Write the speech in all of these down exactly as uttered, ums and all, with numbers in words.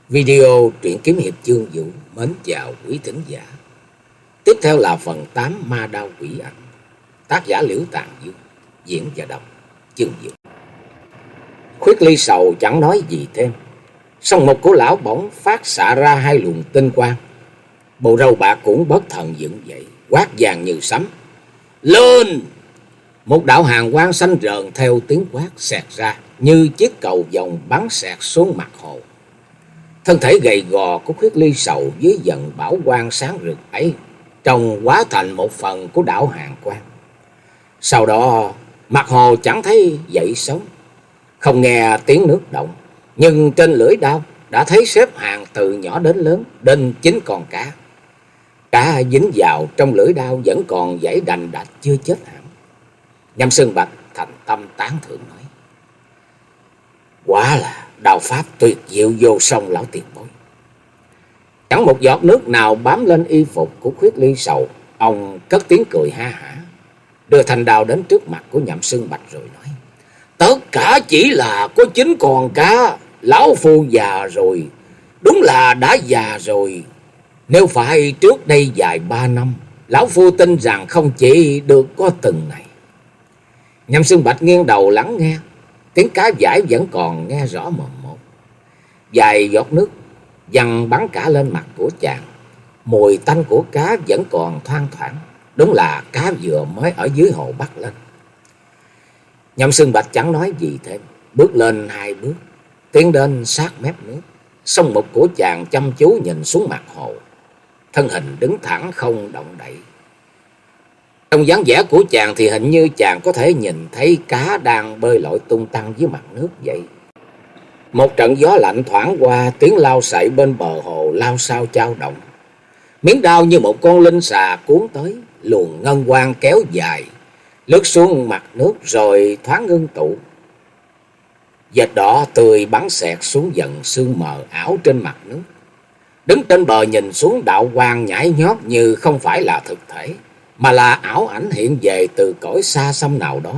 Video truyện kiếm hiệp chương vũ mến chào quý thính giả. Tiếp theo là phần tám Ma Đao Quỷ Ảnh. Tác giả Liễu Tàn Dương, diễn và đọc chương vũ. Khuyết Ly Sầu chẳng nói gì thêm. Song một của lão bỗng phát xạ ra hai luồng tinh quang. Bộ râu bạc cũng bất thần dựng dậy, quát vàng như sấm: "Lên!" Một đạo hàn quang xanh rờn theo tiếng quát xẹt ra, như chiếc cầu vồng bắn xẹt xuống mặt hồ. Thân thể gầy gò của Khuyết Ly Sầu dưới dần bảo quang sáng rực ấy trông hóa thành một phần của đạo hàn quang. Sau đó mặt hồ chẳng thấy dậy sóng, không nghe tiếng nước động, nhưng trên lưỡi đao đã thấy xếp hàng từ nhỏ đến lớn đến chín con cá. Cá dính vào trong lưỡi đao vẫn còn giãy đành đạch chưa chết hẳn. Nhâm Sơn Bạch thành tâm tán thưởng nói: "Quả là đao pháp tuyệt diệu vô song lão tiền bối." Chẳng một giọt nước nào bám lên y phục của Khuyết Ly Sầu. Ông cất tiếng cười ha hả, đưa thanh đao đến trước mặt của Nhậm Sơn Bạch rồi nói: "Tất cả chỉ là có chín con cá. Lão phu già rồi, đúng là đã già rồi. Nếu phải trước đây vài ba năm, lão phu tin rằng không chỉ được có từng này." Nhậm Sơn Bạch nghiêng đầu lắng nghe, tiếng cá vải vẫn còn nghe rõ mồn một. Vài giọt nước văng bắn cả lên mặt của chàng. Mùi tanh của cá vẫn còn thoang thoảng, đúng là cá vừa mới ở dưới hồ bắt lên. Nhậm Sơn Bạch chẳng nói gì thêm, bước lên hai bước, tiến đến sát mép nước. Song mục của chàng chăm chú nhìn xuống mặt hồ, thân hình đứng thẳng không động đậy. Trong dáng vẻ của chàng thì hình như chàng có thể nhìn thấy cá đang bơi lội tung tăng dưới mặt nước vậy. Một trận gió lạnh thoảng qua, tiếng lao sậy bên bờ hồ lao sao chao động. Miếng đao như một con linh xà cuốn tới, luồng ngân quang kéo dài, lướt xuống mặt nước rồi thoáng ngưng tụ. Vệt đỏ tươi bắn xẹt xuống dần sương mờ ảo trên mặt nước. Đứng trên bờ nhìn xuống, đạo quang nhảy nhót như không phải là thực thể, mà là ảo ảnh hiện về từ cõi xa xăm nào đó.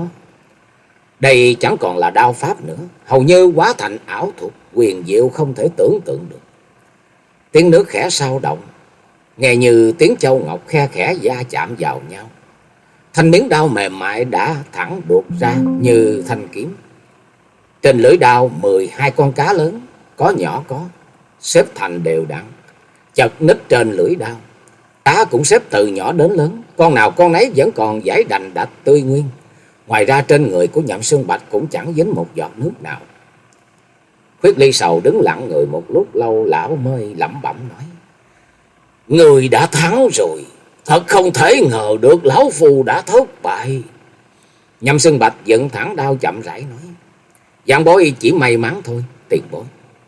Đây chẳng còn là đao pháp nữa, hầu như hóa thành ảo thuật huyền diệu không thể tưởng tượng được. Tiếng nước khẽ sao động, nghe như tiếng châu ngọc khe khẽ va chạm vào nhau. Thanh miếng đao mềm mại đã thẳng đuột ra như thanh kiếm. Trên lưỡi đao mười hai con cá lớn, có nhỏ có, xếp thành đều đặn, chật ních trên lưỡi đao. Cá cũng xếp từ nhỏ đến lớn, con nào con nấy vẫn còn giãy đành đạch tươi nguyên. Ngoài ra trên người của Nhậm Sơn Bạch cũng chẳng dính một giọt nước nào. Khuyết Ly Sầu đứng lặng người một lúc lâu, lão mới lẩm bẩm nói: "Người đã thắng rồi, thật không thể ngờ được lão phu đã thất bại." Nhậm Sơn Bạch dựng thẳng đao chậm rãi nói: "Giảng bối chỉ may mắn thôi, tiền bối."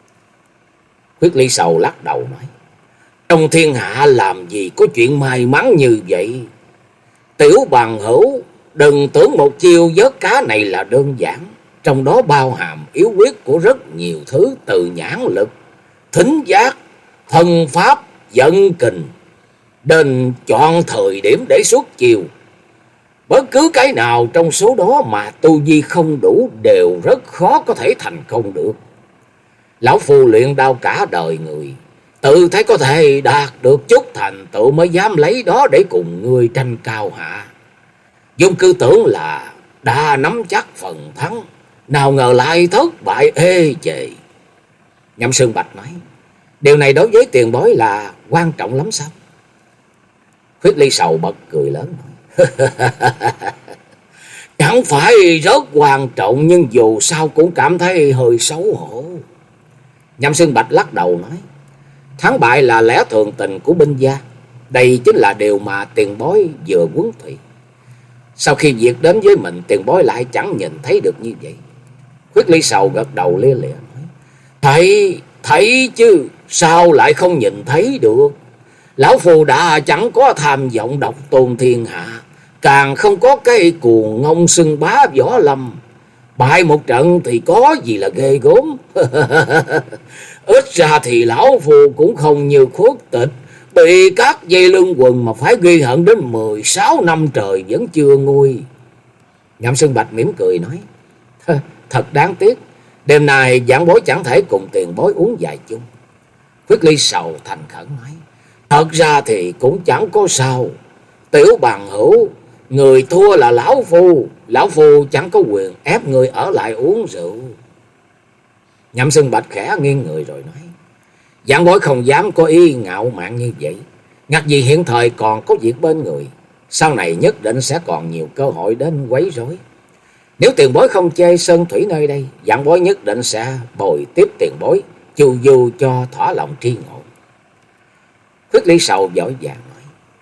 Khuyết Ly Sầu lắc đầu nói: "Trong thiên hạ làm gì có chuyện may mắn như vậy. Tiểu bằng hữu, đừng tưởng một chiêu vớt cá này là đơn giản. Trong đó bao hàm yếu quyết của rất nhiều thứ, từ nhãn lực, thính giác, thân pháp, vận kình, đến chọn thời điểm để xuất chiêu. Bất cứ cái nào trong số đó mà tu vi không đủ đều rất khó có thể thành công được. Lão phu luyện đao cả đời người, tự thấy có thể đạt được chút thành tựu mới dám lấy đó để cùng người tranh cao hạ. Dung cứ tưởng là đã nắm chắc phần thắng, nào ngờ lại thất bại ê chề." Nhậm Sơn Bạch nói: "Điều này đối với tiền bối là quan trọng lắm sao?" Khuyết Ly Sầu bật cười lớn nói: "Chẳng phải rất quan trọng, nhưng dù sao cũng cảm thấy hơi xấu hổ." Nhậm Sơn Bạch lắc đầu nói: "Thắng bại là lẽ thường tình của binh gia, đây chính là điều mà tiền bối vừa huấn thị. Sau khi việc đến với mình, tiền bối lại chẳng nhìn thấy được như vậy." Khuyết Ly Sầu gật đầu lia lịa nói: "Thấy, thấy chứ, sao lại không nhìn thấy được. Lão phu đã chẳng có tham vọng độc tôn thiên hạ, càng không có cái cuồng ngông xưng bá võ lâm. Bại một trận thì có gì là ghê gớm. Ít ra thì lão phu cũng không như Khuất Tịch, bị các dây lưng quần mà phải ghi hận đến mười sáu năm trời vẫn chưa nguôi." Nhậm Sơn Bạch mỉm cười nói: "Thật đáng tiếc, đêm nay giảng bối chẳng thể cùng tiền bối uống vài chung." Khuyết Ly Sầu thành khẩn nói: Thật ra thì cũng chẳng có sao. Tiểu bằng hữu, người thua là lão phu. Lão phu chẳng có quyền ép người ở lại uống rượu. Nhậm Xương Bạch khẽ nghiêng người rồi nói: Giảng bối không dám có ý ngạo mạn như vậy. Ngặt gì hiện thời còn có việc bên người, sau này nhất định sẽ còn nhiều cơ hội đến quấy rối. Nếu tiền bối không chê sơn thủy nơi đây, giảng bối nhất định sẽ bồi tiếp tiền bối, chu du cho thỏa lòng tri ngộ. Khuyết Ly Sầu vội vàng nói: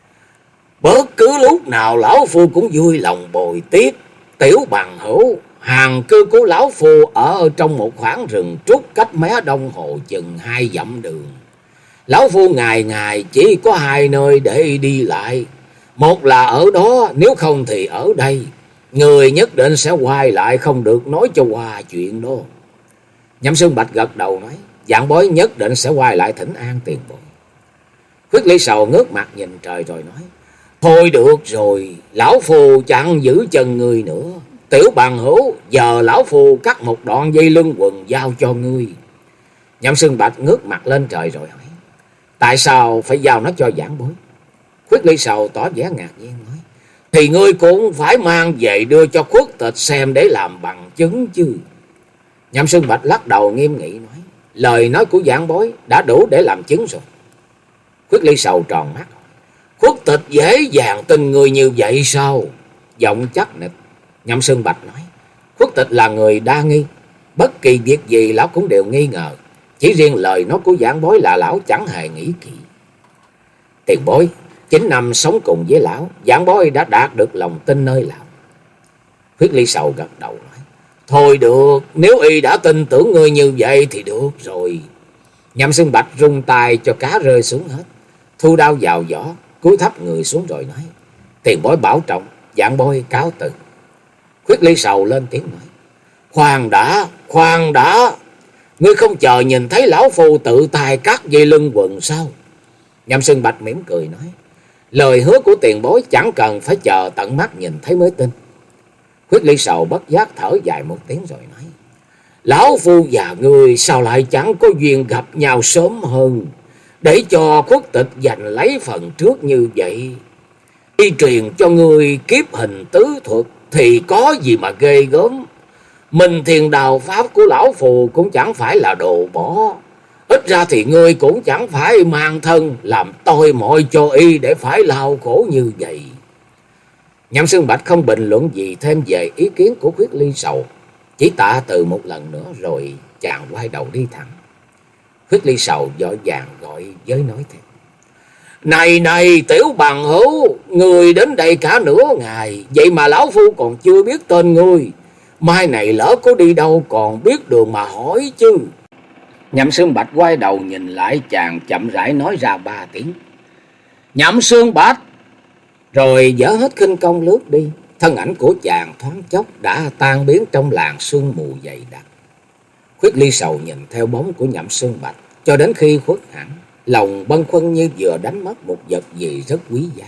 Bất cứ lúc nào lão phu cũng vui lòng bồi tiếp. Tiểu bằng hữu, hàng cư của lão phu ở trong một khoảng rừng trúc cách mé đông hồ chừng hai dặm đường. Lão phu ngày ngày chỉ có hai nơi để đi lại. Một là ở đó, nếu không thì ở đây. Người nhất định sẽ quay lại, không được nói cho qua chuyện đó. Nhậm Xương Bạch gật đầu nói: Giảng bối nhất định sẽ quay lại thỉnh an tiền bối. Khuyết Ly Sầu ngước mặt nhìn trời rồi nói: Thôi được rồi, lão phu chẳng giữ chân người nữa. Tiểu bằng hữu, giờ lão phu cắt một đoạn dây lưng quần giao cho ngươi. Nhậm Xương Bạch ngước mặt lên trời rồi hỏi: Tại sao phải giao nó cho giảng bối? Khuyết Ly Sầu tỏ vẻ ngạc nhiên nói: Thì ngươi cũng phải mang về đưa cho Khuất Tịch xem để làm bằng chứng chứ. Nhậm Xương Bạch lắc đầu nghiêm nghị nói: Lời nói của giảng bối đã đủ để làm chứng rồi. Khuyết Ly Sầu tròn mắt: Khuất Tịch dễ dàng tin người như vậy sao? Giọng chắc nịch, Nhậm Xương Bạch nói: Khuất Tịch là người đa nghi, bất kỳ việc gì lão cũng đều nghi ngờ. Chỉ riêng lời nói của giảng bối là lão chẳng hề nghĩ kỹ. Tiền bối, chín năm sống cùng với lão, giảng bối đã đạt được lòng tin nơi lão. Khuyết Ly Sầu gật đầu nói: Thôi được, nếu y đã tin tưởng ngươi như vậy thì được rồi. Nhậm Xương Bạch rung tay cho cá rơi xuống hết, thu đao vào vỏ, cúi thấp người xuống rồi nói: Tiền bối bảo trọng, giảng bối cáo từ. Khuyết Ly Sầu lên tiếng nói: Khoan đã, khoan đã, ngươi không chờ nhìn thấy lão phu tự tay cắt dây lưng quần sao? Nhậm Xương Bạch mỉm cười nói: Lời hứa của tiền bối chẳng cần phải chờ tận mắt nhìn thấy mới tin. Khuyết Ly Sầu bất giác thở dài một tiếng rồi nói: Lão phu và ngươi sao lại chẳng có duyên gặp nhau sớm hơn, để cho Khuất Tịch giành lấy phần trước như vậy. Y truyền cho ngươi kiếp hình tứ thuật thì có gì mà ghê gớm. Mình thiền đào pháp của lão phù cũng chẳng phải là đồ bỏ. Ít ra thì ngươi cũng chẳng phải mang thân làm tôi mọi cho y để phải lao khổ như vậy. Nhậm Xương Bạch không bình luận gì thêm về ý kiến của Khuyết Ly Sầu, chỉ tạ từ một lần nữa rồi chàng quay đầu đi thẳng. Khuyết Ly Sầu vội vàng gọi với nói thêm: Này này tiểu bằng hữu, người đến đây cả nửa ngày, vậy mà lão phu còn chưa biết tên ngươi. Mai này lỡ có đi đâu còn biết đường mà hỏi chứ. Nhậm Xương Bạch quay đầu nhìn lại chàng, chậm rãi nói ra ba tiếng: Nhậm Xương Bạch. Rồi dỡ hết khinh công lướt đi. Thân ảnh của chàng thoáng chốc đã tan biến trong làn sương mù dày đặc. Khuyết Ly Sầu nhìn theo bóng của Nhậm Xương Bạch cho đến khi khuất hẳn, lòng bâng khuâng như vừa đánh mất một vật gì rất quý giá.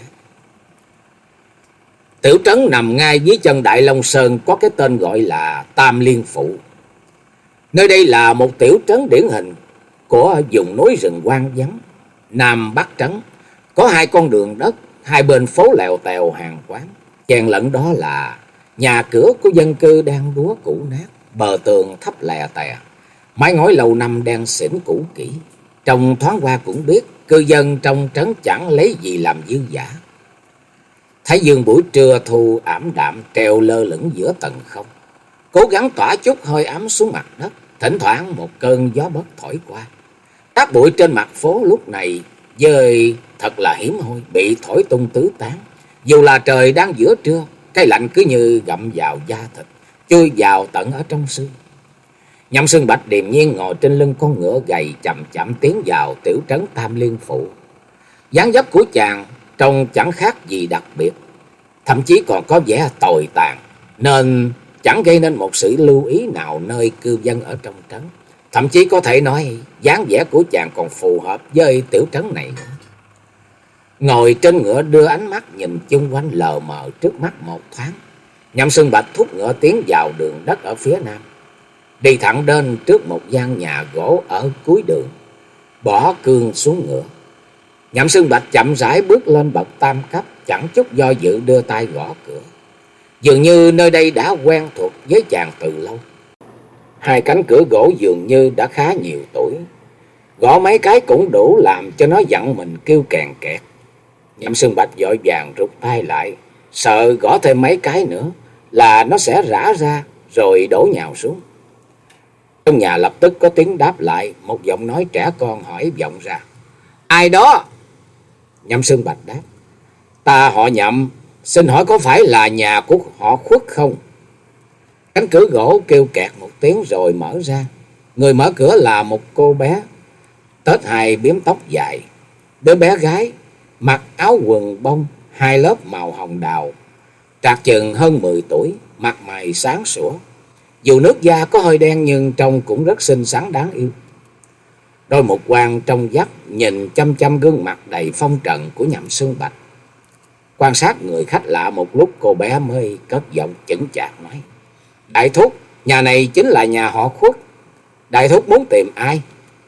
Tiểu trấn nằm ngay dưới chân Đại Long Sơn có cái tên gọi là Tam Liên Phủ. Nơi đây là một tiểu trấn điển hình của vùng núi rừng hoang vắng. Nam Bắc trấn có hai con đường đất, hai bên phố lèo tèo hàng quán. Chèn lẫn đó là nhà cửa của dân cư đang đúa cũ nát, bờ tường thấp lè tè, mái ngói lâu năm đen xỉn cũ kỹ. Trông thoáng qua cũng biết cư dân trong trấn chẳng lấy gì làm dư giả. Thái dương buổi trưa thu ảm đạm treo lơ lửng giữa tầng không, cố gắng tỏa chút hơi ấm xuống mặt đất. Thỉnh thoảng một cơn gió bất thổi qua, cát bụi trên mặt phố lúc này dơi thật là hiếm hoi, bị thổi tung tứ tán. Dù là trời đang giữa trưa, cái lạnh cứ như gặm vào da thịt, chui vào tận ở trong xương. Nhậm Xương Bạch điềm nhiên ngồi trên lưng con ngựa gầy, chậm chậm tiến vào tiểu trấn Tam Liên Phủ. Dáng dấp của chàng trông chẳng khác gì đặc biệt, thậm chí còn có vẻ tồi tàn, nên chẳng gây nên một sự lưu ý nào nơi cư dân ở trong trấn. Thậm chí có thể nói dáng vẻ của chàng còn phù hợp với tiểu trấn này nữa. Ngồi trên ngựa đưa ánh mắt nhìn chung quanh lờ mờ trước mắt một thoáng, Nhậm Xương Bạch thúc ngựa tiến vào đường đất ở phía nam, đi thẳng đến trước một gian nhà gỗ ở cuối đường. bỏ cương xuống ngựa. Nhậm Xương Bạch chậm rãi bước lên bậc tam cấp, chẳng chút do dự đưa tay gõ cửa. Dường như nơi đây đã quen thuộc với chàng từ lâu. Hai cánh cửa gỗ dường như đã khá nhiều tuổi, gõ mấy cái cũng đủ làm cho nó giận mình kêu kèn kẹt. Nhậm Xương Bạch vội vàng rụt tay lại, sợ gõ thêm mấy cái nữa là nó sẽ rã ra rồi đổ nhào xuống. Trong nhà lập tức có tiếng đáp lại, một giọng nói trẻ con hỏi vọng ra: "Ai đó?" Nhậm Xương Bạch đáp: "Ta họ Nhậm, xin hỏi có phải là nhà của họ Khuất không?" Cánh cửa gỗ kêu kẹt một tiếng rồi mở ra. Người mở cửa là một cô bé, tết hai bím tóc dài. Đứa bé gái mặc áo quần bông hai lớp màu hồng đào, trạc chừng hơn mười tuổi, mặt mày sáng sủa. Dù nước da có hơi đen nhưng trông cũng rất xinh xắn đáng yêu. Đôi mục quang trong vắt nhìn chăm chăm gương mặt đầy phong trần của Nhậm Xương Bạch. Quan sát người khách lạ một lúc, cô bé mới cất giọng chững chạc nói: "Đại thúc, nhà này chính là nhà họ Khuất. Đại thúc muốn tìm ai?"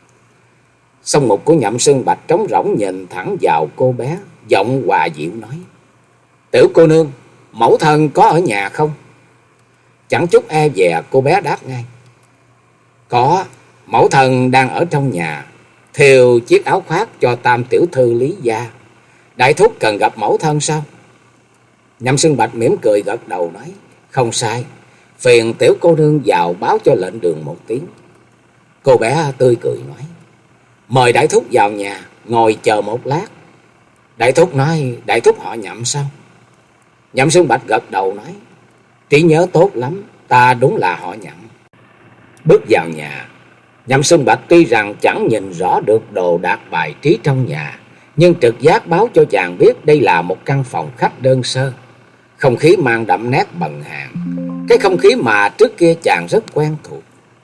Song mục của Nhậm Xương Bạch trống rỗng nhìn thẳng vào cô bé, giọng hòa dịu nói: "Tiểu cô nương, mẫu thân có ở nhà không?" Chẳng chút e dè, cô bé đáp ngay: "Có, mẫu thân đang ở trong nhà, thêu chiếc áo khoác cho tam tiểu thư Lý gia. Đại thúc cần gặp mẫu thân sao?" Nhậm Xương Bạch mỉm cười gật đầu nói: "Không sai, phiền tiểu cô nương vào báo cho lệnh đường một tiếng." Cô bé tươi cười nói: "Mời đại thúc vào nhà, ngồi chờ một lát." Đại thúc nói: "Đại thúc họ Nhậm sao?" Nhậm Xương Bạch gật đầu nói: "Trí nhớ tốt lắm, ta đúng là họ Nhậm." Bước vào nhà, Nhậm Xương Bạch tuy rằng chẳng nhìn rõ được đồ đạc bài trí trong nhà, nhưng trực giác báo cho chàng biết đây là một căn phòng khách đơn sơ. Không khí mang đậm nét bần hàn, cái không khí mà trước kia chàng rất quen thuộc.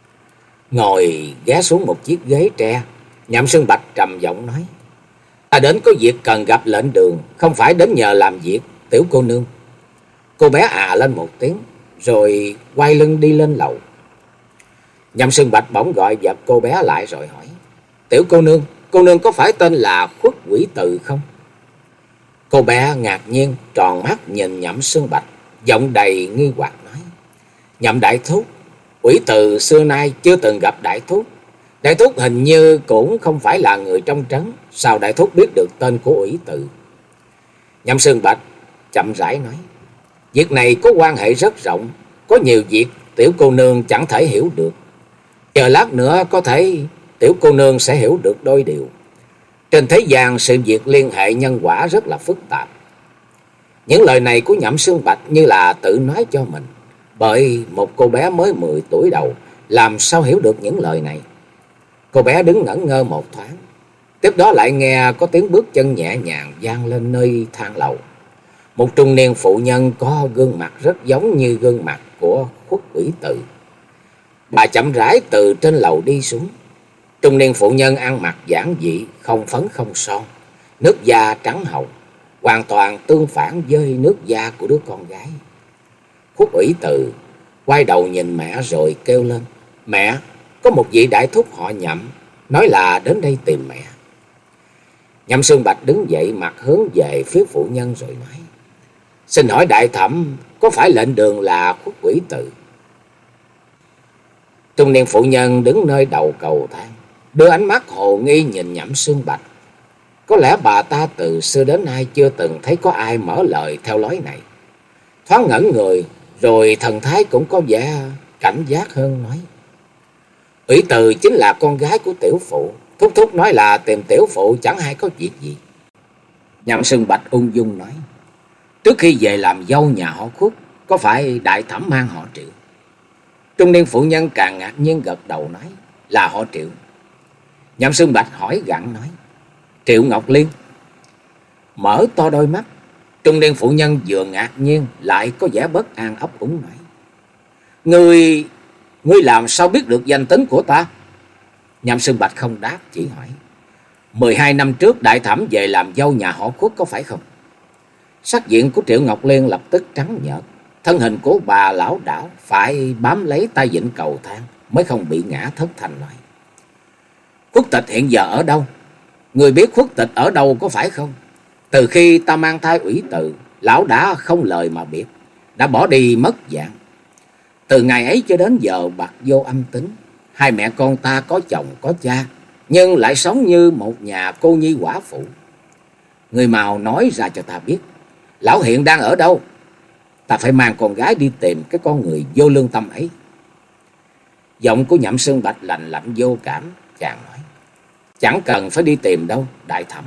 Ngồi ghé xuống một chiếc ghế tre, Nhậm Xương Bạch trầm giọng nói: "Ta đến có việc cần gặp lệnh đường, không phải đến nhờ làm việc, tiểu cô nương." Cô bé à lên một tiếng, rồi quay lưng đi lên lầu. Nhậm Xương Bạch bỗng gọi giật cô bé lại rồi hỏi: "Tiểu cô nương, cô nương có phải tên là Khuất Quỷ Từ không?" Cô bé ngạc nhiên tròn mắt nhìn Nhậm Xương Bạch, giọng đầy nghi hoặc nói: "Nhậm đại thúc, Quỷ Từ xưa nay chưa từng gặp đại thúc. Đại thúc hình như cũng không phải là người trong trấn, sao đại thúc biết được tên của Quỷ Từ?" Nhậm Xương Bạch chậm rãi nói: "Việc này có quan hệ rất rộng, có nhiều việc tiểu cô nương chẳng thể hiểu được. Chờ lát nữa có thể tiểu cô nương sẽ hiểu được đôi điều. Trên thế gian sự việc liên hệ nhân quả rất là phức tạp." Những lời này của Nhậm Xương Bạch như là tự nói cho mình, bởi một cô bé mới mười tuổi đầu làm sao hiểu được những lời này. Cô bé đứng ngẩn ngơ một thoáng, tiếp đó lại nghe có tiếng bước chân nhẹ nhàng vang lên nơi thang lầu. Một trung niên phụ nhân có gương mặt rất giống như gương mặt của Khuất Quỷ Từ. Bà chậm rãi từ trên lầu đi xuống. Trung niên phụ nhân ăn mặc giản dị, không phấn không son, nước da trắng hồng, hoàn toàn tương phản với nước da của đứa con gái. Khuất Quỷ Từ quay đầu nhìn mẹ rồi kêu lên: "Mẹ, có một vị đại thúc họ Nhậm, nói là đến đây tìm mẹ." Nhậm Xương Bạch đứng dậy, mặt hướng về phía phụ nhân rồi nói: "Xin hỏi đại thẩm, có phải lệnh đường là Khuất Quỷ Từ?" Trung niên phụ nhân đứng nơi đầu cầu thang, đưa ánh mắt hồ nghi nhìn Nhậm Xương Bạch. Có lẽ bà ta từ xưa đến nay chưa từng thấy có ai mở lời theo lối này. Thoáng ngẩn người, rồi thần thái cũng có vẻ cảnh giác hơn, nói: "Ủy Từ chính là con gái của tiểu phụ, thúc thúc nói là tìm tiểu phụ chẳng hay có việc gì." Nhậm Xương Bạch ung dung nói: "Trước khi về làm dâu nhà họ Khuất, có phải đại thẩm mang họ Triệu?" Trung niên phụ nhân càng ngạc nhiên gật đầu nói: "Là họ Triệu." Nhậm Xương Bạch hỏi gặng nói: "Triệu Ngọc Liên?" Mở to đôi mắt, trung niên phụ nhân vừa ngạc nhiên lại có vẻ bất an, ấp úng nói: Ngươi, ngươi làm sao biết được danh tính của ta?" Nhậm Xương Bạch không đáp, chỉ hỏi: mười hai năm trước đại thẩm về làm dâu nhà họ Khuất có phải không?" Sắc diện của Triệu Ngọc Liên lập tức trắng nhợt, thân hình của bà lão đảo, phải bám lấy tay vịn cầu thang mới không bị ngã thất thanh nói: Khuất tịch hiện giờ ở đâu? Người biết khuất tịch ở đâu có phải không? Từ khi ta mang thai ủy từ, lão đã không lời mà biệt, đã bỏ đi mất dạng. Từ ngày ấy cho đến giờ bạc vô âm tính. Hai mẹ con ta có chồng có cha, nhưng lại sống như một nhà cô nhi quả phụ. Người mau nói ra cho ta biết, lão hiện đang ở đâu? Ta phải mang con gái đi tìm cái con người vô lương tâm ấy. Giọng của Nhậm Sơn Bạch lạnh lạnh vô cảm. Chàng nói: chẳng cần phải đi tìm đâu đại thẩm.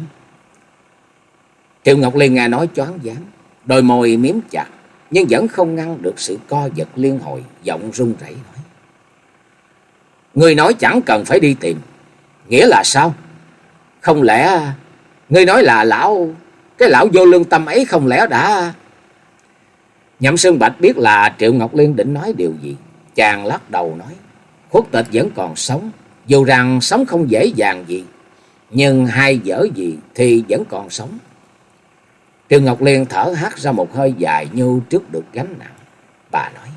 Triệu Ngọc Liên nghe nói choáng váng, đôi môi miếm chặt, nhưng vẫn không ngăn được sự co giật liên hồi. Giọng run rẩy nói: ngươi nói chẳng cần phải đi tìm, nghĩa là sao? Không lẽ ngươi nói là lão, cái lão vô lương tâm ấy không lẽ đã... Nhậm Sơn Bạch biết là Triệu Ngọc Liên định nói điều gì. Chàng lắc đầu nói: khuất tịch vẫn còn sống, dù rằng sống không dễ dàng gì, nhưng hai dở gì thì vẫn còn sống. Triệu Ngọc Liên thở hắt ra một hơi dài như trước được gánh nặng. Bà nói: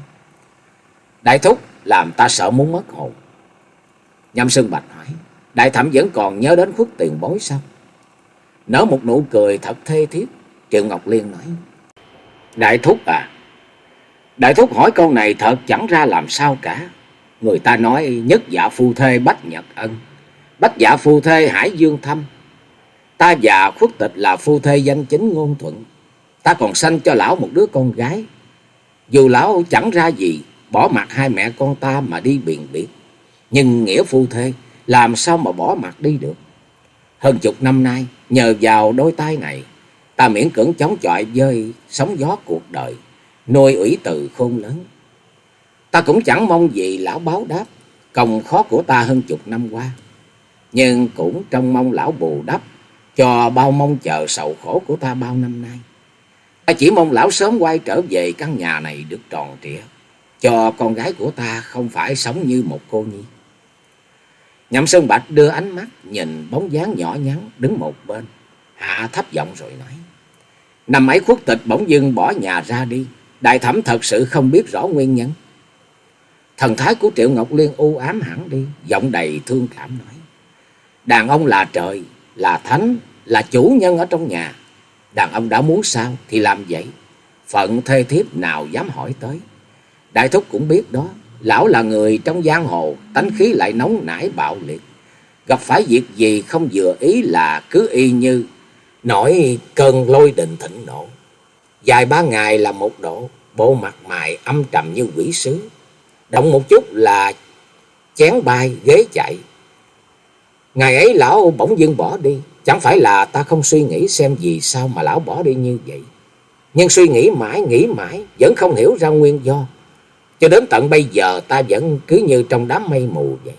đại thúc làm ta sợ muốn mất hồn. Nhậm Sơn Bạch hỏi: đại thẩm vẫn còn nhớ đến khuất tiền bối sao? Nở một nụ cười thật thê thiết, Triệu Ngọc Liên nói: đại thúc à, đại thúc hỏi câu này thật chẳng ra làm sao cả. Người ta nói nhất dạ phu thê bách nhật ân, bách dạ phu thê hải dương thâm. Ta và khuất tịch là phu thê danh chính ngôn thuận. Ta còn sanh cho lão một đứa con gái. Dù lão chẳng ra gì, bỏ mặt hai mẹ con ta mà đi biền biệt, nhưng nghĩa phu thê làm sao mà bỏ mặt đi được. Hơn chục năm nay, nhờ vào đôi tay này, ta miễn cưỡng chống chọi với sóng gió cuộc đời, nuôi ủy từ khôn lớn. Ta cũng chẳng mong gì lão báo đáp công khó của ta hơn chục năm qua, nhưng cũng trông mong lão bù đắp cho bao mong chờ sầu khổ của ta bao năm nay. Ta chỉ mong lão sớm quay trở về căn nhà này được tròn trịa, cho con gái của ta không phải sống như một cô nhi. Nhậm Sơn Bạch đưa ánh mắt nhìn bóng dáng nhỏ nhắn đứng một bên, hạ thấp giọng rồi nói: năm ấy khuất tịch bỗng dưng bỏ nhà ra đi, đại thẩm thật sự không biết rõ nguyên nhân. Thần thái của Triệu Ngọc Liên u ám hẳn đi, giọng đầy thương cảm nói: đàn ông là trời, là thánh, là chủ nhân ở trong nhà. Đàn ông đã muốn sao thì làm vậy, phận thê thiếp nào dám hỏi tới. Đại thúc cũng biết đó, lão là người trong giang hồ, tánh khí lại nóng nảy bạo liệt. Gặp phải việc gì không vừa ý là cứ y như nổi cơn lôi đình thịnh nộ. Vài ba ngày là một độ, bộ mặt mày âm trầm như quỷ sứ. Động một chút là chén bay ghế chạy. Ngày ấy lão bỗng dưng bỏ đi, chẳng phải là ta không suy nghĩ xem vì sao mà lão bỏ đi như vậy. Nhưng suy nghĩ mãi nghĩ mãi vẫn không hiểu ra nguyên do. Cho đến tận bây giờ ta vẫn cứ như trong đám mây mù vậy.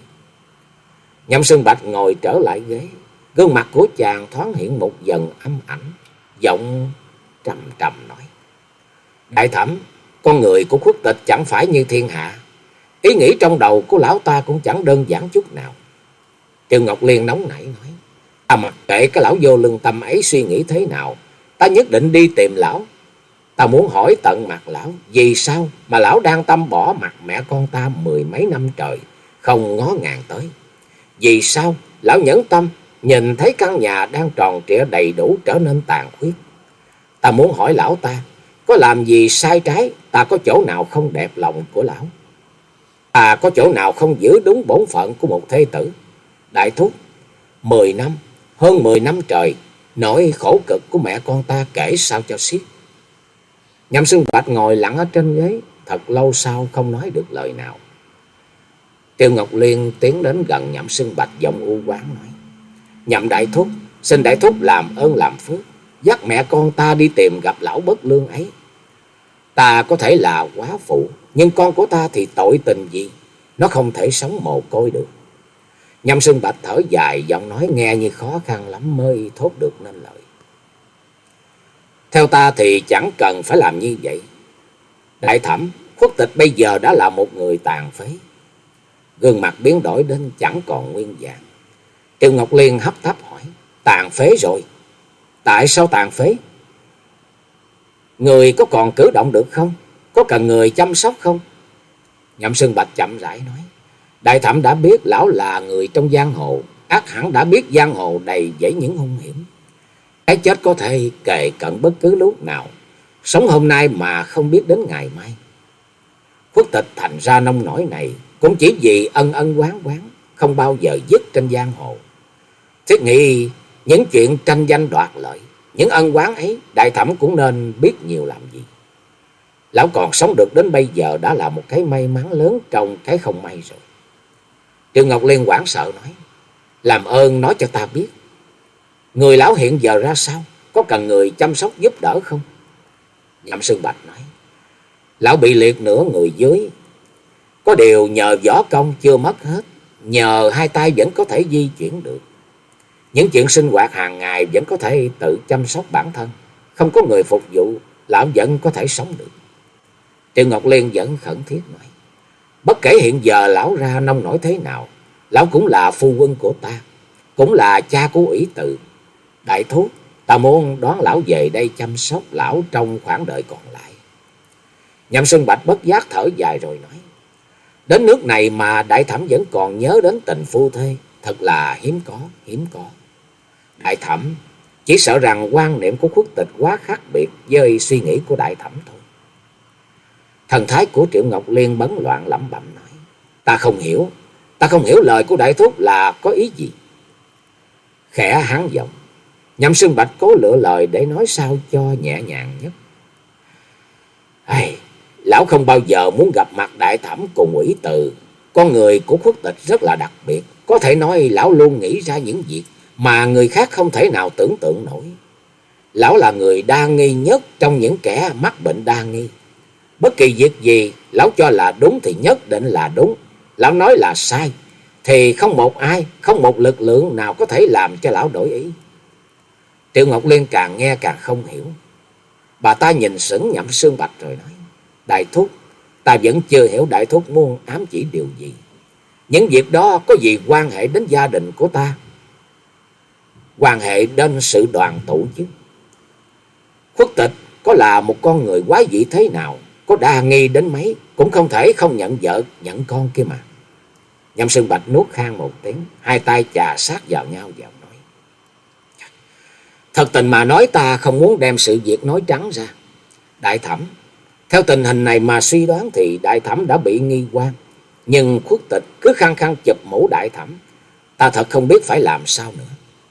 Nhậm Sơn Bạch ngồi trở lại ghế, gương mặt của chàng thoáng hiện một dần âm ảnh, giọng trầm trầm nói: đại thẩm, con người của khuất tịch chẳng phải như thiên hạ. Ý nghĩ trong đầu của lão ta cũng chẳng đơn giản chút nào. Triệu Ngọc Liên nóng nảy nói: ta mặc kệ cái lão vô lương tâm ấy suy nghĩ thế nào, ta nhất định đi tìm lão. Ta muốn hỏi tận mặt lão, vì sao mà lão đang tâm bỏ mặt mẹ con ta mười mấy năm trời, không ngó ngàng tới. Vì sao lão nhẫn tâm nhìn thấy căn nhà đang tròn trịa đầy đủ trở nên tàn khuyết. Ta muốn hỏi lão ta, có làm gì sai trái, ta có chỗ nào không đẹp lòng của lão, ta có chỗ nào không giữ đúng bổn phận của một thê tử. Đại thúc, mười năm, hơn mười năm trời, nỗi khổ cực của mẹ con ta kể sao cho xiết. Nhậm Sơn Bạch ngồi lặng ở trên ghế, thật lâu sau không nói được lời nào. Triệu Ngọc Liên tiến đến gần Nhậm Sơn Bạch, giọng u oán nói: Nhậm đại thúc, xin đại thúc làm ơn làm phước, dắt mẹ con ta đi tìm gặp lão bất lương ấy. Ta có thể là quá phụ, nhưng con của ta thì tội tình gì, nó không thể sống mồ côi được. Nhậm Sơn Bạch thở dài, giọng nói nghe như khó khăn lắm mới thốt được nên lời. Theo ta thì chẳng cần phải làm như vậy. Đại thẩm, khuất tịch bây giờ đã là một người tàn phế. Gương mặt biến đổi đến chẳng còn nguyên dạng. Triệu Ngọc Liên hấp tấp hỏi: tàn phế rồi? Tại sao tàn phế? Người có còn cử động được không? Có cần người chăm sóc không? Nhậm Sơn Bạch chậm rãi nói: đại thẩm đã biết lão là người trong giang hồ, ắt hẳn đã biết giang hồ đầy dẫy những hung hiểm. Cái chết có thể kề cận bất cứ lúc nào, sống hôm nay mà không biết đến ngày mai. Khuất Tịch thành ra nông nổi này cũng chỉ vì ân ân oán oán không bao giờ dứt trên giang hồ. Thiết nghĩ những chuyện tranh danh đoạt lợi, những ân oán ấy Đại Thẩm cũng nên biết nhiều làm gì. Lão còn sống được đến bây giờ đã là một cái may mắn lớn trong cái không may rồi. Triệu Ngọc Liên hoảng sợ nói, làm ơn nói cho ta biết, người lão hiện giờ ra sao, có cần người chăm sóc giúp đỡ không? Nhậm Sương Bạch nói, lão bị liệt nửa người dưới, có điều nhờ võ công chưa mất hết, nhờ hai tay vẫn có thể di chuyển được. Những chuyện sinh hoạt hàng ngày vẫn có thể tự chăm sóc bản thân, không có người phục vụ, lão vẫn có thể sống được. Triệu Ngọc Liên vẫn khẩn thiết nói, bất kể hiện giờ lão ra nông nổi thế nào, lão cũng là phu quân của ta, cũng là cha của Ủy Từ. Đại thúc, ta muốn đón lão về đây chăm sóc lão trong khoảng đời còn lại. Nhậm Xuân Bạch bất giác thở dài rồi nói, đến nước này mà Đại Thẩm vẫn còn nhớ đến tình phu thê, thật là hiếm có, hiếm có. Đại Thẩm chỉ sợ rằng quan niệm của Khuất Tịch quá khác biệt với suy nghĩ của Đại Thẩm thôi. Thần thái của Triệu Ngọc Liên bấn loạn lẩm bẩm nói, ta không hiểu, ta không hiểu lời của đại thúc là có ý gì. Khẽ hắn giọng, Nhậm Sương Bạch cố lựa lời để nói sao cho nhẹ nhàng nhất. Ai, lão không bao giờ muốn gặp mặt Đại Thẩm cùng Ủy Từ. Con người của Khuất Tịch rất là đặc biệt, có thể nói lão luôn nghĩ ra những việc mà người khác không thể nào tưởng tượng nổi. Lão là người đa nghi nhất trong những kẻ mắc bệnh đa nghi. Bất kỳ việc gì lão cho là đúng thì nhất định là đúng, lão nói là sai thì không một ai, không một lực lượng nào có thể làm cho lão đổi ý. Triệu Ngọc Liên càng nghe càng không hiểu. Bà ta nhìn sững Nhậm Sương Bạch rồi nói, đại thúc, ta vẫn chưa hiểu đại thúc muốn ám chỉ điều gì. Những việc đó có gì quan hệ đến gia đình của ta, quan hệ đến sự đoàn tụ chứ. Khuất Tịch có là một con người quái dị thế nào, có đa nghi đến mấy, cũng không thể không nhận vợ nhận con kia mà. Nhậm Sương Bạch nuốt khan một tiếng, hai tay chà sát vào nhau vào nói, thật tình mà nói, ta không muốn đem sự việc nói trắng ra. Đại Thẩm, theo tình hình này mà suy đoán thì Đại Thẩm đã bị nghi quan, nhưng Khuất Tịch cứ khăng khăng chụp mũ Đại Thẩm, ta thật không biết phải làm sao nữa.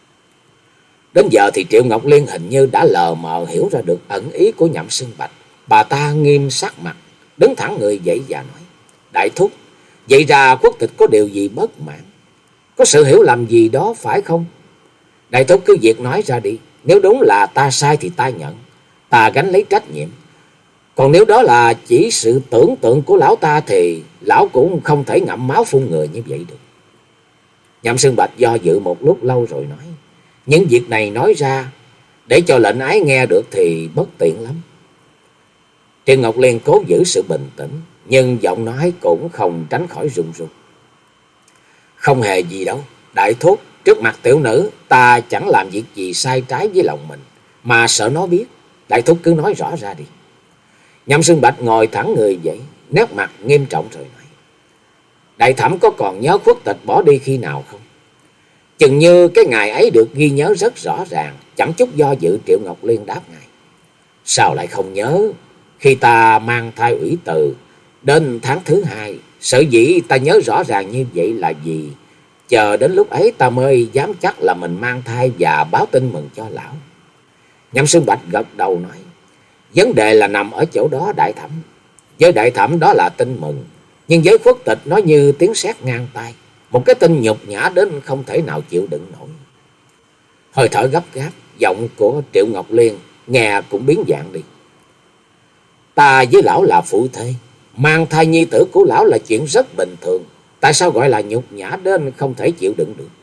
Đến giờ thì Triệu Ngọc Liên hình như đã lờ mờ hiểu ra được ẩn ý của Nhậm Sương Bạch. Bà ta nghiêm sắc mặt, đứng thẳng người dậy và nói, đại thúc, vậy ra Khuất Tịch có điều gì bất mãn, có sự hiểu lầm gì đó phải không? Đại thúc cứ việc nói ra đi, nếu đúng là ta sai thì ta nhận, ta gánh lấy trách nhiệm. Còn nếu đó là chỉ sự tưởng tượng của lão ta thì lão cũng không thể ngậm máu phun người như vậy được. Nhậm Sương Bạch do dự một lúc lâu rồi nói, những việc này nói ra để cho lệnh ái nghe được thì bất tiện lắm. Triệu Ngọc Liên cố giữ sự bình tĩnh, nhưng giọng nói cũng không tránh khỏi run run. Không hề gì đâu, đại thúc, trước mặt tiểu nữ ta chẳng làm việc gì sai trái với lòng mình, mà sợ nó biết. Đại thúc cứ nói rõ ra đi. Nhậm Sương Bạch ngồi thẳng người dậy, nét mặt nghiêm trọng rồi nói, Đại Thẩm có còn nhớ Khuất Tịch bỏ đi khi nào không? Chừng như cái ngày ấy được ghi nhớ rất rõ ràng. Chẳng chút do dự, Triệu Ngọc Liên đáp ngay, sao lại không nhớ? Khi ta mang thai Ủy Từ đến tháng thứ hai, sở dĩ ta nhớ rõ ràng như vậy là vì chờ đến lúc ấy ta mới dám chắc là mình mang thai và báo tin mừng cho lão. Nhậm Sương Bạch gật đầu nói, vấn đề là nằm ở chỗ đó Đại Thẩm. Với Đại Thẩm đó là tin mừng, nhưng với Khuất Tịch nó như tiếng sét ngang tai, một cái tin nhục nhã đến không thể nào chịu đựng nổi. Hơi thở gấp gáp, giọng của Triệu Ngọc Liên nghe cũng biến dạng đi. Ta với lão là phụ thê, mang thai nhi tử của lão là chuyện rất bình thường, tại sao gọi là nhục nhã đến không thể chịu đựng được?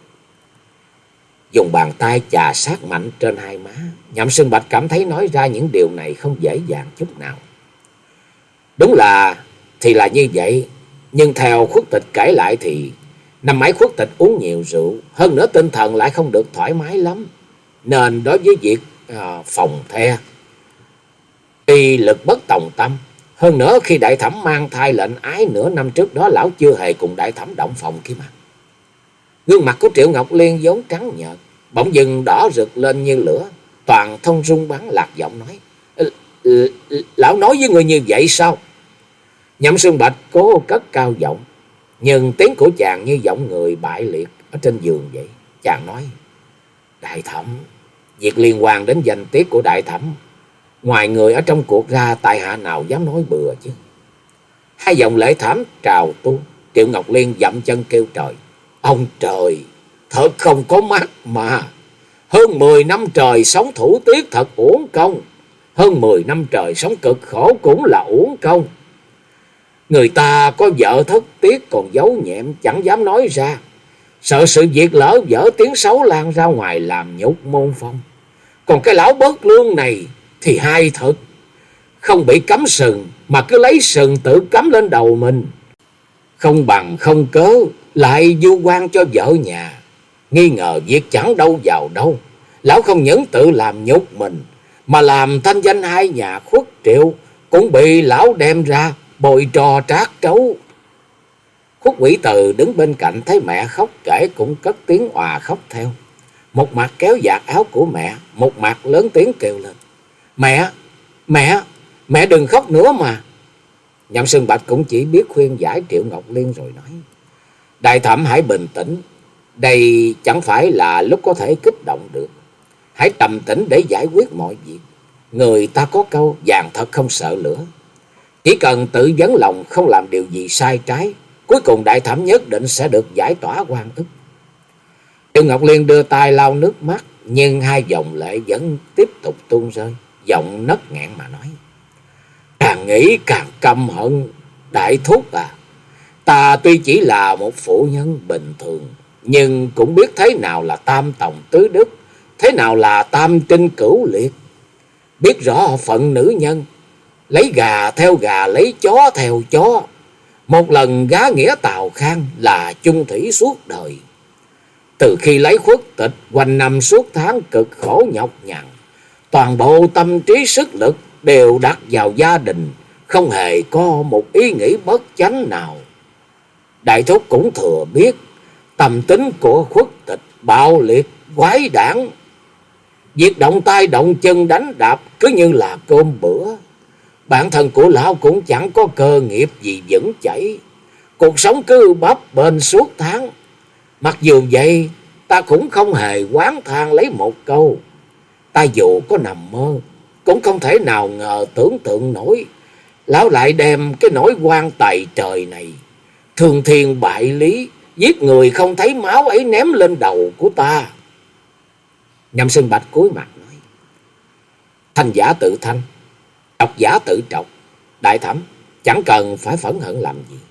Dùng bàn tay chà sát mạnh trên hai má, Nhậm Sương Bạch cảm thấy nói ra những điều này không dễ dàng chút nào. Đúng là thì là như vậy, nhưng theo Khuất Tịch kể lại thì năm ấy Khuất Tịch uống nhiều rượu, hơn nữa tinh thần lại không được thoải mái lắm, nên đối với việc à, phòng the y lực bất tòng tâm. Hơn nữa khi Đại Thẩm mang thai lệnh ái nửa năm trước đó, lão chưa hề cùng Đại Thẩm động phòng kia mà. Gương mặt của Triệu Ngọc Liên vốn trắng nhợt, bỗng dưng đỏ rực lên như lửa, toàn thân run bắn lạc giọng nói: Lão nói với người như vậy sao? Nhậm Xuân Bạch cố cất cao giọng, nhưng tiếng của chàng như giọng người bại liệt ở trên giường vậy. Chàng nói: Đại Thẩm, việc liên quan đến danh tiết của Đại Thẩm, ngoài người ở trong cuộc ra, tại hạ nào dám nói bừa chứ? Hai dòng lễ thảm trào tuôn. Triệu Ngọc Liên dậm chân kêu trời: Ông trời, thật không có mắt mà. Hơn mười năm trời sống thủ tiết thật uổng công. Hơn mười năm trời sống cực khổ cũng là uổng công. Người ta có vợ thất tiết còn giấu nhẹm chẳng dám nói ra, sợ sự việc lỡ dở tiếng xấu lan ra ngoài làm nhục môn phong. Còn cái lão bớt lương này thì hay thật, không bị cắm sừng mà cứ lấy sừng tự cắm lên đầu mình. Không bằng không cớ lại vu oan cho vợ nhà, nghi ngờ việc chẳng đâu vào đâu. Lão không những tự làm nhục mình, mà làm thanh danh hai nhà Khuất Triệu cũng bị lão đem ra bồi trò trát trấu. Khuất Quỷ Từ đứng bên cạnh thấy mẹ khóc kể cũng cất tiếng òa khóc theo. Một mặt kéo vạt áo của mẹ, một mặt lớn tiếng kêu lên: Mẹ, mẹ, mẹ đừng khóc nữa mà. Nhậm Xuân Bạch cũng chỉ biết khuyên giải Triệu Ngọc Liên rồi nói: Đại Thẩm hãy bình tĩnh, đây chẳng phải là lúc có thể kích động được. Hãy trầm tĩnh để giải quyết mọi việc. Người ta có câu vàng thật không sợ lửa. Chỉ cần tự vấn lòng không làm điều gì sai trái, cuối cùng Đại Thẩm nhất định sẽ được giải tỏa oan ức. Triệu Ngọc Liên đưa tay lau nước mắt, nhưng hai dòng lệ vẫn tiếp tục tuôn rơi. Giọng nấc nghẹn mà nói: Càng nghĩ càng căm hận. Đại thúc à, ta tuy chỉ là một phụ nhân bình thường, nhưng cũng biết thế nào là tam tòng tứ đức, thế nào là tam trinh cửu liệt. Biết rõ phận nữ nhân, lấy gà theo gà, lấy chó theo chó. Một lần gá nghĩa Tào Khang là chung thủy suốt đời. Từ khi lấy khuất tịch, quanh năm suốt tháng cực khổ nhọc nhằn, toàn bộ tâm trí sức lực đều đặt vào gia đình, không hề có một ý nghĩ bất chánh nào. Đại thúc cũng thừa biết tâm tính của khuất tịch bạo liệt quái đản, việc động tay động chân đánh đạp cứ như là cơm bữa. Bản thân của lão cũng chẳng có cơ nghiệp gì vững chãi, cuộc sống cứ bấp bênh suốt tháng. Mặc dù vậy, ta cũng không hề oán than lấy một câu. Ta dù có nằm mơ, cũng không thể nào ngờ tưởng tượng nổi lão lại đem cái nỗi oan tày trời này, thương thiên bại lý, giết người không thấy máu ấy ném lên đầu của ta. Nhậm Xuân Bạch cúi mặt nói: Thanh giả tự thanh, trọc giả tự trọc. Đại Thẩm chẳng cần phải phẫn hận làm gì.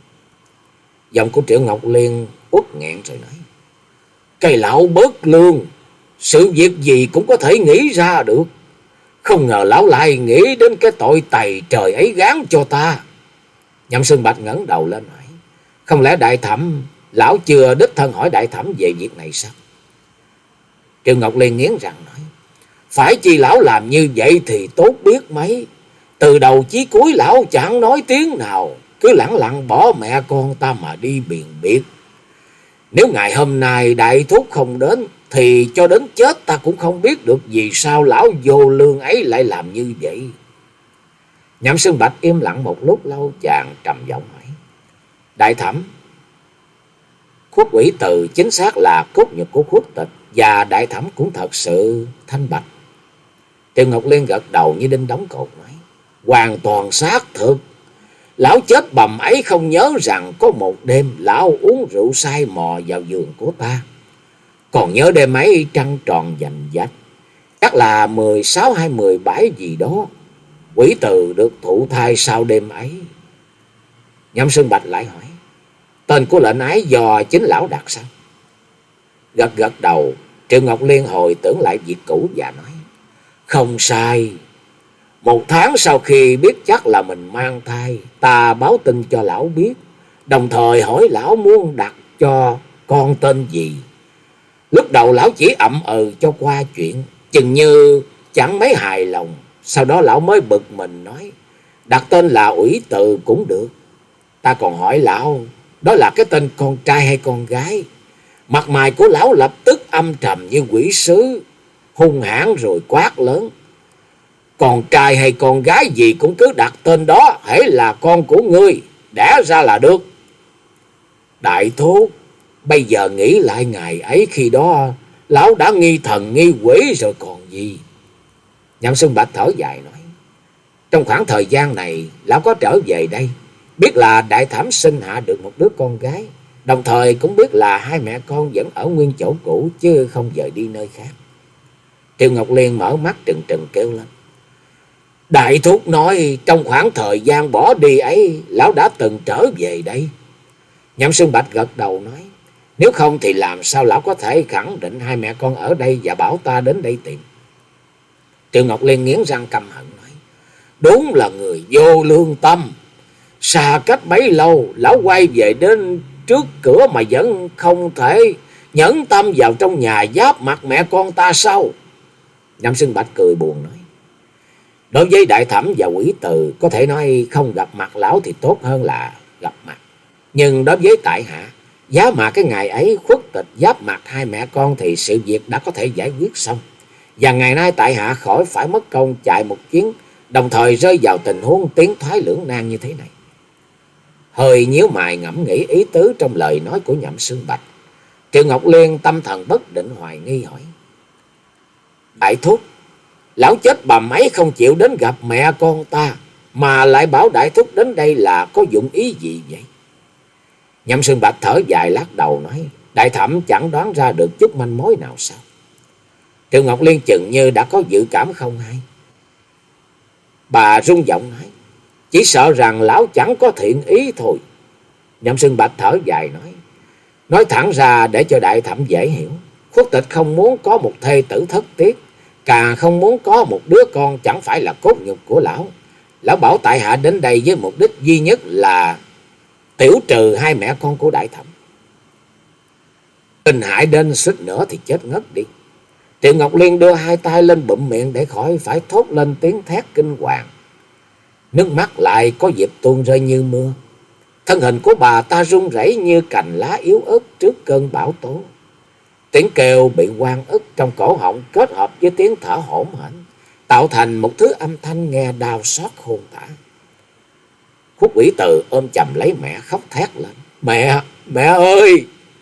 Giọng của Triệu Ngọc Liên uất nghẹn rồi nói: Cây lão bớt lương, sự việc gì cũng có thể nghĩ ra được. Không ngờ lão lại nghĩ đến cái tội tày trời ấy gán cho ta. Nhậm Xuân Bạch ngẩng đầu lên hỏi: Không lẽ Đại Thẩm, lão chưa đích thân hỏi Đại Thẩm về việc này sao? Triệu Ngọc Liên nghiến răng nói: Phải chi lão làm như vậy thì tốt biết mấy. Từ đầu chí cuối lão chẳng nói tiếng nào, cứ lẳng lặng bỏ mẹ con ta mà đi biền biệt. Nếu ngày hôm nay đại thúc không đến, thì cho đến chết ta cũng không biết được vì sao lão vô lương ấy lại làm như vậy. Nhậm Xuân Bạch im lặng một lúc lâu, chàng trầm giọng hỏi: Đại Thẩm, Khuất Quỷ Từ chính xác là cốt nhục của khuất tịch, và Đại Thẩm cũng thật sự thanh bạch. Triệu Ngọc Liên gật đầu như đinh đóng cột nói: Hoàn toàn xác thực. Lão chết bầm ấy không nhớ rằng có một đêm lão uống rượu say mò vào giường của ta. Còn nhớ đêm ấy trăng tròn vành vách, chắc là mười sáu hay mười bảy gì đó. Quỷ Từ được thụ thai sau đêm ấy. Nhậm Xuân Bạch lại hỏi: Tên của lệnh ái do chính lão đặt sao? Gật gật đầu, Triệu Ngọc Liên hồi tưởng lại việc cũ và nói: Không sai. Một tháng sau khi biết chắc là mình mang thai, ta báo tin cho lão biết, đồng thời hỏi lão muốn đặt cho con tên gì. Lúc đầu lão chỉ ậm ừ cho qua chuyện, chừng như chẳng mấy hài lòng. Sau đó lão mới bực mình nói: Đặt tên là Ủy Từ cũng được. Ta còn hỏi lão đó là cái tên con trai hay con gái, Mặt mày của lão lập tức âm trầm như quỷ sứ, hung hãn rồi quát lớn: "Con trai hay con gái gì cũng cứ đặt tên đó, hễ là con của ngươi, đẻ ra là được." Đại thúc, bây giờ nghĩ lại ngày ấy, khi đó lão đã nghi thần nghi quỷ rồi còn gì. Nhậm Xuân Bạch thở dài nói: "Trong khoảng thời gian này, lão có trở về đây, biết là Đại Thẩm sinh hạ được một đứa con gái, đồng thời cũng biết là hai mẹ con vẫn ở nguyên chỗ cũ chứ không dời đi nơi khác." Triệu Ngọc Liên mở mắt trừng trừng kêu lên: "Đại thúc nói trong khoảng thời gian bỏ đi ấy, lão đã từng trở về đây?" Nhậm Xuân Bạch gật đầu nói: "Nếu không thì làm sao lão có thể khẳng định hai mẹ con ở đây và bảo ta đến đây tìm?" Triệu Ngọc Liên nghiến răng căm hận nói: "Đúng là người vô lương tâm. Xa cách bấy lâu, lão quay về đến trước cửa mà vẫn không thể nhẫn tâm vào trong nhà giáp mặt mẹ con ta sao?" Nhậm Xuân Bạch cười buồn nói: "Đối với Đại Thẩm và Quỷ Từ, có thể nói không gặp mặt lão thì tốt hơn là gặp mặt. Nhưng đối với tại hạ, giá mà cái ngày ấy khuất tịch giáp mặt hai mẹ con thì sự việc đã có thể giải quyết xong. Và ngày nay tại hạ khỏi phải mất công chạy một chuyến, đồng thời rơi vào tình huống tiến thoái lưỡng nan như thế này." Hơi nhíu mày ngẫm nghĩ ý tứ trong lời nói của Nhậm Xuân Bạch, Triệu Ngọc Liên tâm thần bất định hoài nghi hỏi: "Đại thúc, lão chết bà mấy không chịu đến gặp mẹ con ta, mà lại bảo đại thúc đến đây là có dụng ý gì vậy?" Nhậm Xuân Bạch thở dài lắc đầu nói: "Đại Thẩm chẳng đoán ra được chút manh mối nào sao?" Triệu Ngọc Liên chừng như đã có dự cảm không hay. Bà rung giọng nói: "Chỉ sợ rằng lão chẳng có thiện ý thôi." Nhậm Xuân Bạch thở dài nói: "Nói thẳng ra để cho Đại Thẩm dễ hiểu, Khuất Tịch không muốn có một thê tử thất tiết, càng không muốn có một đứa con chẳng phải là cốt nhục của lão. Lão bảo tại hạ đến đây với mục đích duy nhất là tiểu trừ hai mẹ con của Đại Thẩm." Kinh hãi đến suýt nữa thì chết ngất đi. Triệu Ngọc Liên đưa hai tay lên bụm miệng để khỏi phải thốt lên tiếng thét kinh hoàng. Nước mắt lại có dịp tuôn rơi như mưa. Thân hình của bà ta run rẩy như cành lá yếu ớt trước cơn bão tố. Tiếng kêu bị oan ức trong cổ họng kết hợp với tiếng thở hổn hển, tạo thành một thứ âm thanh nghe đau xót khôn tả. Khuất Quỷ Từ ôm chầm lấy mẹ khóc thét lên: "Mẹ, mẹ ơi!"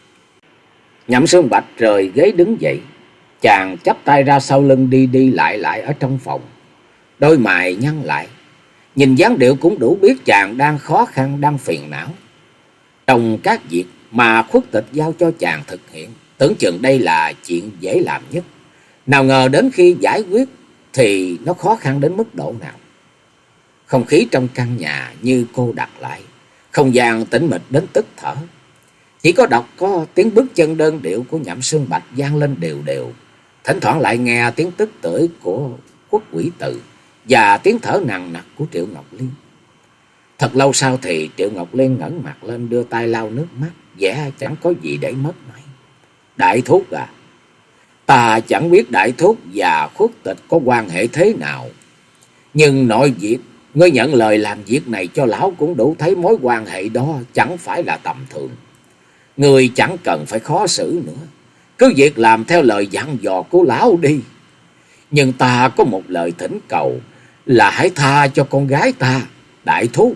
Nhậm Xuân Bạch rời ghế đứng dậy, chàng chắp tay ra sau lưng đi đi lại lại ở trong phòng, đôi mày nhăn lại, nhìn dáng điệu cũng đủ biết chàng đang khó khăn, đang phiền não. Trong các việc mà Khuất Tịch giao cho chàng thực hiện, tưởng chừng đây là chuyện dễ làm nhất, nào ngờ đến khi giải quyết thì nó khó khăn đến mức độ nào. Không khí trong căn nhà như cô đặc lại, không gian tĩnh mịch đến tức thở. Chỉ có đọc có tiếng bước chân đơn điệu của Nhậm Xuân Bạch vang lên đều đều, thỉnh thoảng lại nghe tiếng tức tưởi của Khuất Quỷ Từ và tiếng thở nặng nặc của Triệu Ngọc Liên. Thật lâu sau thì Triệu Ngọc Liên ngẩng mặt lên, đưa tay lau nước mắt, vẻ chẳng có gì để mất nói: "Đại thúc à, ta chẳng biết Đại thúc và Khuất Tịch có quan hệ thế nào, nhưng nội việc ngươi nhận lời làm việc này cho lão cũng đủ thấy mối quan hệ đó chẳng phải là tầm thường. Ngươi chẳng cần phải khó xử nữa, cứ việc làm theo lời dặn dò của lão đi. Nhưng ta có một lời thỉnh cầu là hãy tha cho con gái ta, Đại thúc.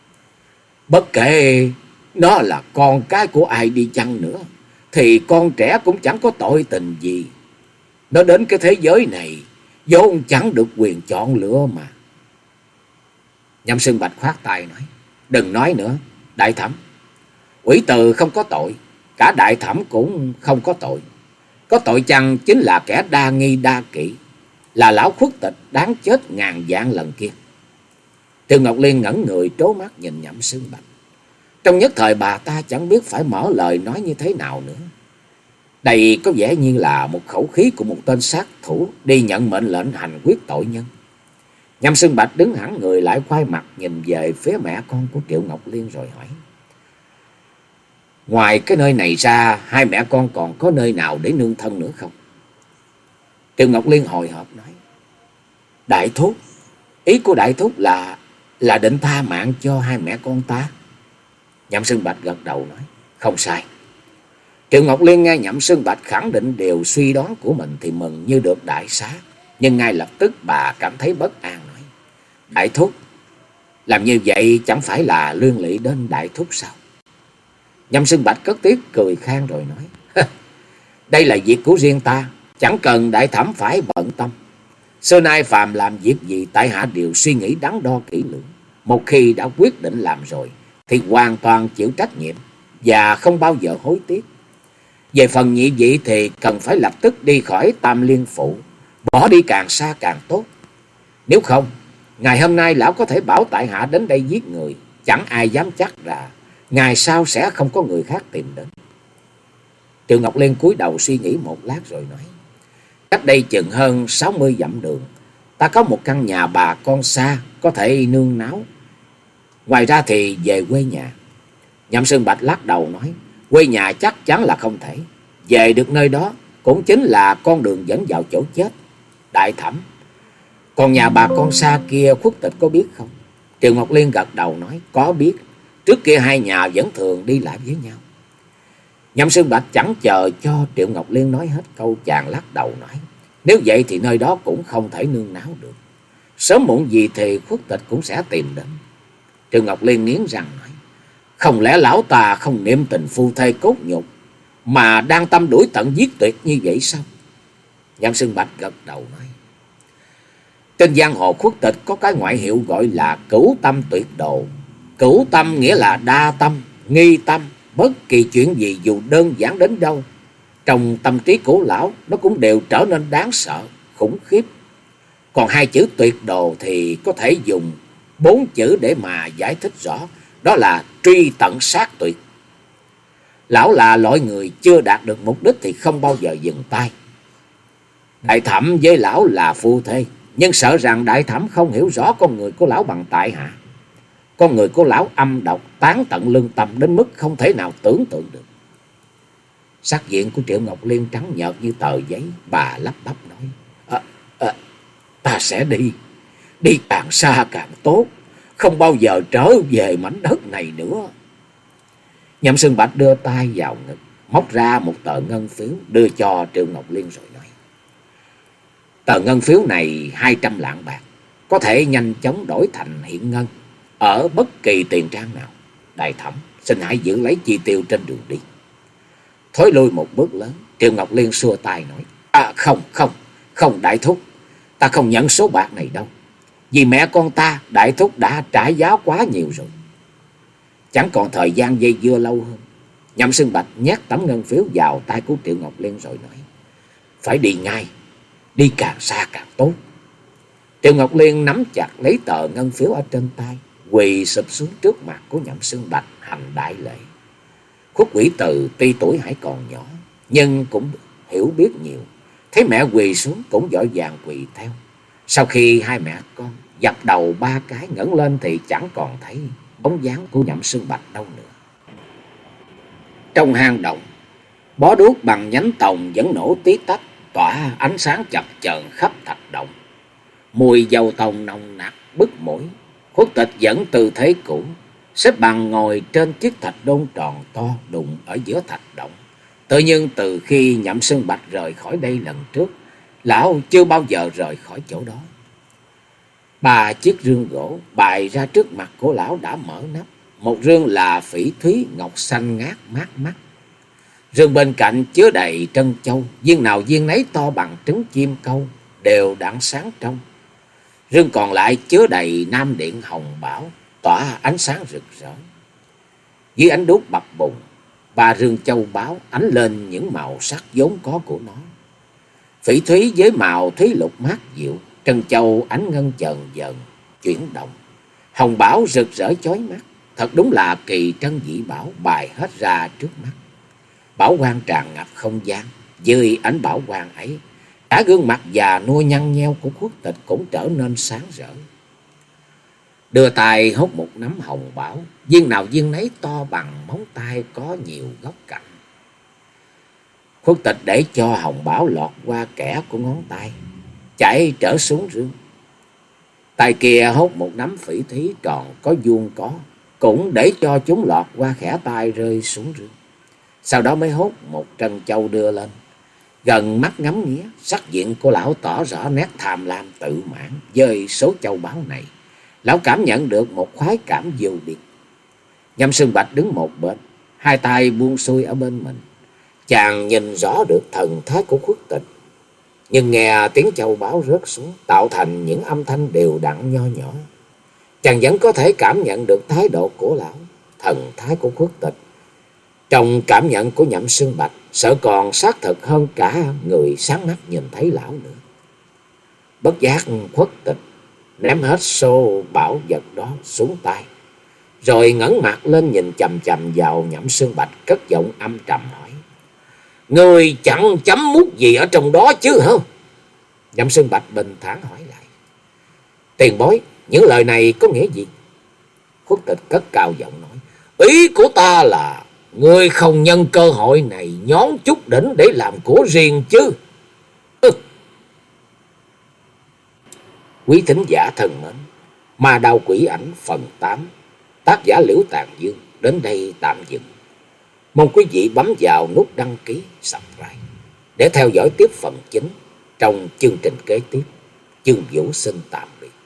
Bất kể nó là con cái của ai đi chăng nữa, thì con trẻ cũng chẳng có tội tình gì. Nó đến cái thế giới này vốn chẳng được quyền chọn lựa mà." Nhậm Xuân Bạch khoát tay nói: "Đừng nói nữa, Đại Thẩm. Quỷ Từ không có tội, cả Đại Thẩm cũng không có tội. Có tội chăng chính là kẻ đa nghi đa kỵ, là lão Khuất Tịch đáng chết ngàn vạn lần kia." Tiêu Ngọc Liên ngẩn người trố mắt nhìn Nhậm Xuân Bạch. Trong nhất thời bà ta chẳng biết phải mở lời nói như thế nào nữa. Đây có vẻ như là một khẩu khí của một tên sát thủ đi nhận mệnh lệnh hành quyết tội nhân. Nhậm Xuân Bạch đứng hẳn người lại, quay mặt nhìn về phía mẹ con của Triệu Ngọc Liên rồi hỏi: "Ngoài cái nơi này ra, hai mẹ con còn có nơi nào để nương thân nữa không?" Triệu Ngọc Liên hồi hộp nói: "Đại thúc, ý của Đại thúc là là định tha mạng cho hai mẹ con ta?" Nhậm Xuân Bạch gật đầu nói: "Không sai. Triệu Ngọc Liên nghe Nhậm Sơn Bạch khẳng định điều suy đoán của mình thì mừng như được đại xá. Nhưng ngay lập tức bà cảm thấy bất an nói: Đại thúc, làm như vậy chẳng phải là liên lụy đến đại thúc sao? Nhậm Sơn Bạch cất tiếng cười khan rồi nói: Đây là việc của riêng ta, chẳng cần đại thẩm phải bận tâm. Xưa nay phàm làm việc gì tại hạ đều suy nghĩ đắn đo kỹ lưỡng. Một khi đã quyết định làm rồi thì hoàn toàn chịu trách nhiệm và không bao giờ hối tiếc. Về phần nhị vị thì cần phải lập tức đi khỏi Tam Liên Phủ, bỏ đi càng xa càng tốt. Nếu không, ngày hôm nay lão có thể bảo tại hạ đến đây giết người, chẳng ai dám chắc là ngày sau sẽ không có người khác tìm đến. Triệu Ngọc Liên cúi đầu suy nghĩ một lát rồi nói: Cách đây chừng hơn sáu mươi dặm đường, ta có một căn nhà bà con xa, có thể nương náu. Ngoài ra thì về quê nhà. Nhậm Sơn Bạch lắc đầu nói: Quê nhà chắc chắn là không thể. Về được nơi đó cũng chính là con đường dẫn vào chỗ chết. Đại thẩm, còn nhà bà con xa kia Khuất Tịch có biết không? Triệu Ngọc Liên gật đầu nói: Có biết. Trước kia hai nhà vẫn thường đi lại với nhau. Nhậm Sơn Bạch chẳng chờ cho Triệu Ngọc Liên nói hết câu, chàng lắc đầu nói: Nếu vậy thì nơi đó cũng không thể nương náu được. Sớm muộn gì thì Khuất Tịch cũng sẽ tìm đến. Triệu Ngọc Liên nghiến răng nói: Không lẽ lão ta không niệm tình phu thê cốt nhục mà đang tâm đuổi tận giết tuyệt như vậy sao? Nhậm Sơn Bạch gật đầu nói: Trên giang hồ Khuất Tịch có cái ngoại hiệu gọi là cửu tâm tuyệt độ. Cửu tâm nghĩa là đa tâm, nghi tâm. Bất kỳ chuyện gì dù đơn giản đến đâu, trong tâm trí của lão nó cũng đều trở nên đáng sợ, khủng khiếp. Còn hai chữ tuyệt độ thì có thể dùng bốn chữ để mà giải thích rõ, đó là truy tận sát tuyệt. Lão là loại người chưa đạt được mục đích thì không bao giờ dừng tay. Đại thẩm với lão là phu thê, nhưng sợ rằng đại thẩm không hiểu rõ con người của lão bằng tại hạ. Con người của lão âm độc, tán tận lương tâm đến mức không thể nào tưởng tượng được. Sắc diện của Triệu Ngọc Liên trắng nhợt như tờ giấy, bà lắp bắp nói: à, à, Ta sẽ đi, đi càng xa càng tốt, không bao giờ trở về mảnh đất này nữa. Nhậm Sơn Bạch đưa tay vào ngực, móc ra một tờ ngân phiếu đưa cho Triệu Ngọc Liên rồi nói: Tờ ngân phiếu này hai trăm lạng bạc, có thể nhanh chóng đổi thành hiện ngân ở bất kỳ tiền trang nào. Đại thẩm xin hãy giữ lấy chi tiêu trên đường đi. Thối lui một bước lớn, Triệu Ngọc Liên xua tay nói: À không, không, không đại thúc, ta không nhận số bạc này đâu. Vì mẹ con ta, đại thúc đã trả giá quá nhiều rồi. Chẳng còn thời gian dây dưa lâu hơn. Nhậm Sơn Bạch nhét tấm ngân phiếu vào tay của Triệu Ngọc Liên rồi nói: Phải đi ngay, đi càng xa càng tốt. Triệu Ngọc Liên nắm chặt lấy tờ ngân phiếu ở trên tay, quỳ sụp xuống trước mặt của Nhậm Sơn Bạch hành đại lễ. Khuất Quỷ Từ tuy tuổi hãy còn nhỏ, nhưng cũng hiểu biết nhiều, thấy mẹ quỳ xuống cũng vội vàng quỳ theo. Sau khi hai mẹ con dập đầu ba cái ngẩng lên thì chẳng còn thấy bóng dáng của Nhậm Sơn Bạch đâu nữa. Trong hang động, bó đuốc bằng nhánh tòng vẫn nổ tí tách, tỏa ánh sáng chập chờn khắp thạch động. Mùi dầu tòng nồng nặc bức mũi. Khuất Tịch vẫn tư thế cũ, xếp bằng ngồi trên chiếc thạch đôn tròn to đụng ở giữa thạch động. Tự nhiên từ khi Nhậm Sơn Bạch rời khỏi đây lần trước, lão chưa bao giờ rời khỏi chỗ đó. Ba chiếc rương gỗ bày ra trước mặt của lão đã mở nắp. Một rương là phỉ thúy ngọc xanh ngát mát mắt. Rương bên cạnh chứa đầy trân châu, viên nào viên nấy to bằng trứng chim câu, đều đặn sáng trong. Rương còn lại chứa đầy nam điện hồng bảo, tỏa ánh sáng rực rỡ. Dưới ánh đuốc bập bùng, ba rương châu báu ánh lên những màu sắc vốn có của nó. Phỉ thúy với màu thúy lục mát dịu, trân châu ánh ngân chờn dần chuyển động, hồng bảo rực rỡ chói mắt. Thật đúng là kỳ trân dị bảo bày hết ra trước mắt. Bảo quang tràn ngập không gian. Dưới ánh bảo quang ấy, cả gương mặt già nua nhăn nheo của Khuất Tịch cũng trở nên sáng rỡ. Đưa tay hốt một nắm hồng bảo, viên nào viên nấy to bằng móng tay, có nhiều góc cạnh. Khuất Tịch để cho hồng bảo lọt qua kẽ của ngón tay, chạy trở xuống rương. Tay kia hốt một nắm phỉ thúy tròn có vuông có, cũng để cho chúng lọt qua khẽ tay rơi xuống rương. sau đó mới hốt một trân châu đưa lên. Gần mắt ngắm nghía, sắc diện của lão tỏ rõ nét tham lam tự mãn với số châu báu này. Lão cảm nhận được một khoái cảm vô biên. Nhâm Sương Bạch đứng một bên, hai tay buông xuôi ở bên mình. Chàng nhìn rõ được thần thái của Khuất Tịch, nhưng nghe tiếng châu báu rớt xuống tạo thành những âm thanh đều đặn nho nhỏ. Chàng vẫn có thể cảm nhận được thái độ của lão, thần thái của Khuất Tịch. Trong cảm nhận của Nhậm Sương Bạch, sợ còn xác thực hơn cả người sáng mắt nhìn thấy lão nữa. Bất giác Khuất Tịch ném hết xô bảo vật đó xuống tay, rồi ngẩng mặt lên nhìn chằm chằm vào Nhậm Sương Bạch, cất giọng âm trầm hỏi: "Người chẳng chấm mút gì ở trong đó chứ hả?" Nhậm Sương Bạch bình thản hỏi lại: "Tiền bối, những lời này có nghĩa gì?" Khuất Tịch cất cao giọng nói: "Ý của ta là ngươi không nhân cơ hội này nhón chút đỉnh để làm của riêng chứ." Ừ. Quý thính giả thân mến, Ma Đao Quỷ Ảnh phần tám, tác giả Liễu Tàn Dương đến đây tạm dừng. Mong quý vị bấm vào nút đăng ký, subscribe để theo dõi tiếp phần chính trong chương trình kế tiếp. Chương Vũ xin tạm biệt.